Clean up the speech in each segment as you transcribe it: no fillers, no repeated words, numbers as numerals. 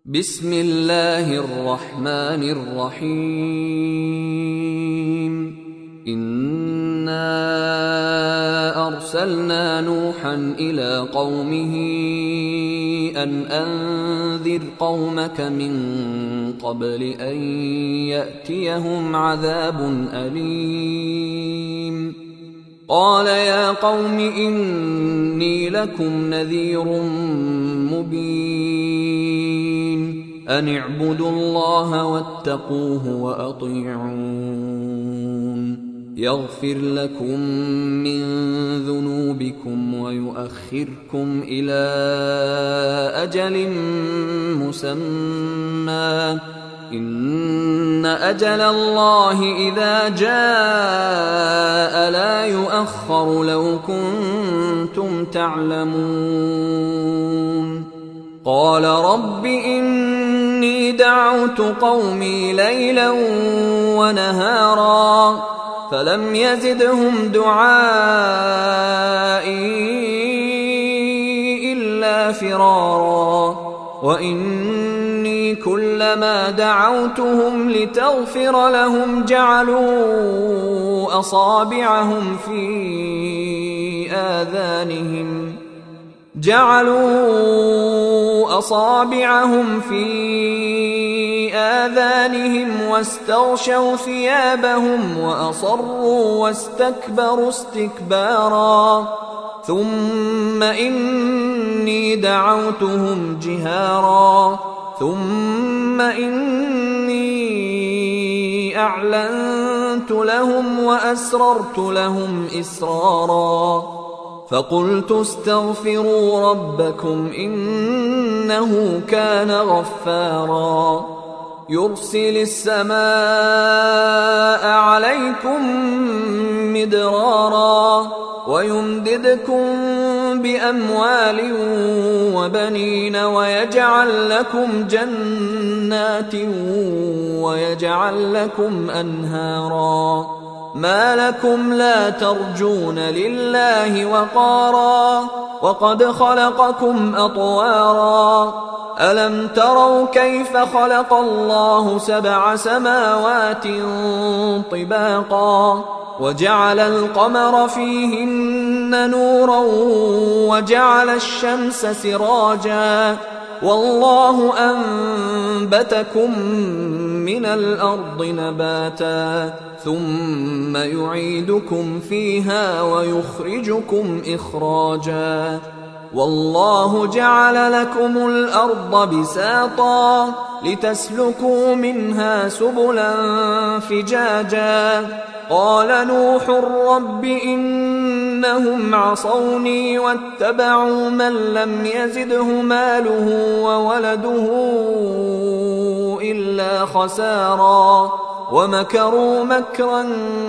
بسم الله الرحمن الرحيم. إنا أرسلنا نوحا إلى قومه أن أنذر قومك من قبل أن يأتيهم عذاب أليم. قال يا قوم إني لكم نذير مبين، أن اعبدوا الله واتقوه وأطيعون، يغفر لكم من ذنوبكم ويؤخركم إلى أجل مسمى، إن أجل الله إذا جاء لا يؤخر لو كنتم تعلمون. قال رب إني دعوت قومي ليلا ونهارا فلم يزدهم دعائي إلا فرارا، وإني كلما دعوتهم لتغفر لهم جعلوا أصابعهم في آذانهم واستغشوا ثيابهم وأصروا واستكبروا استكبارا. ثم إني دعوتهم جهارا ثم إني أعلنت لهم وأسررت لهم إسرارا، فقلت استغفروا ربكم إنه كان غفارا، يرسل السماء عليكم مدرارا ويمددكم بأموال وبنين ويجعل لكم جنات ويجعل لكم أنهارا. ما لكم لا ترجون لله وقارا وقد خلقكم أطوارا. ألم تروا كيف خلق الله 7 سماوات طباقا وجعل القمر فيهن نورا وجعل الشمس سراجا، والله أنبتكم من الأرض نباتا ثم يعيدكم فيها ويخرجكم إخراجا، والله جعل لكم الأرض بساطا لتسلكوا منها سبلا فجاجا. قال نوح رب إنهم عصوني واتبعوا من لم يزده ماله وولده إلا خسارا، ومكروا مكرا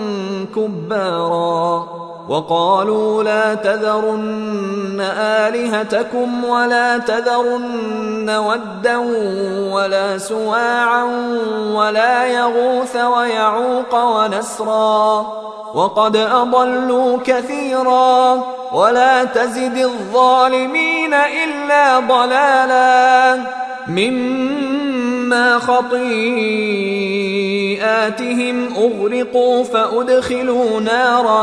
كبارا، وقالوا لا تذرن آلهتكم ولا تذرن ودا ولا سواعا ولا يغوث ويعوق ونسرا، وقد أضلوا كثيرا، ولا تزد الظالمين إلا ضلالا. مما خطيئاتهم أغرقوا فأدخلوا نارا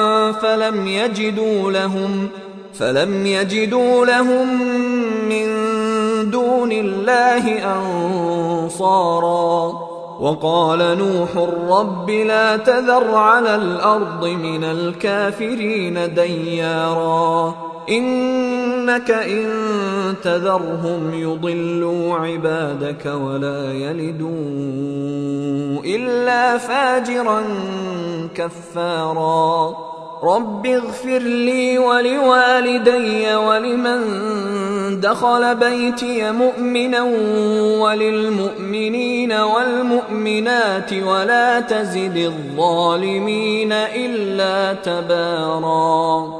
فلم يجدوا لهم من دون الله أنصارا. وقال نوح رب لا تذر على الأرض من الكافرين ديارا، إنك إن تذرهم يضلوا عبادك ولا يلدوا إلا فاجرا كفارا. رب اغفر لي ولوالدي ولمن دخل بيتي مؤمنا وللمؤمنين والمؤمنات ولا تزد الظالمين إلا تبارا.